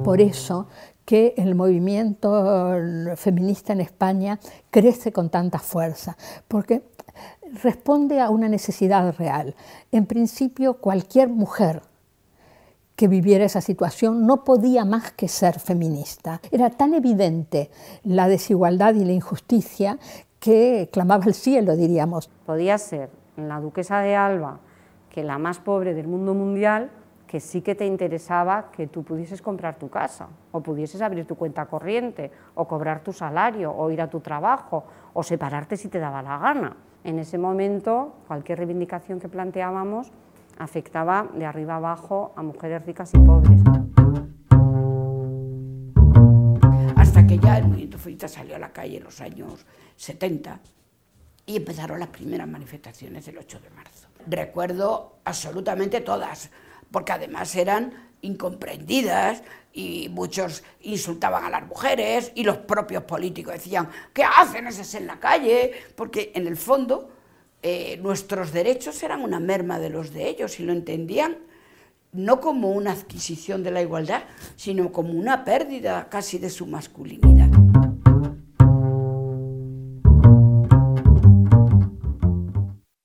por eso que el movimiento feminista en España crece con tanta fuerza, porque responde a una necesidad real. En principio, cualquier mujer que viviera esa situación no podía más que ser feminista. Era tan evidente la desigualdad y la injusticia que clamaba al cielo, diríamos. Podía ser la duquesa de Alba, que la más pobre del mundo mundial, que sí que te interesaba que tú pudieses comprar tu casa, o pudieses abrir tu cuenta corriente, o cobrar tu salario, o ir a tu trabajo, o separarte si te daba la gana. En ese momento, cualquier reivindicación que planteábamos afectaba de arriba abajo a mujeres ricas y pobres. Hasta que ya el movimiento feminista salió a la calle en los años 70 y empezaron las primeras manifestaciones del 8 de marzo. Recuerdo absolutamente todas, porque además eran incomprendidas y muchos insultaban a las mujeres y los propios políticos decían ¿qué hacen esas en la calle? Porque en el fondo nuestros derechos eran una merma de los de ellos y lo entendían no como una adquisición de la igualdad, sino como una pérdida casi de su masculinidad.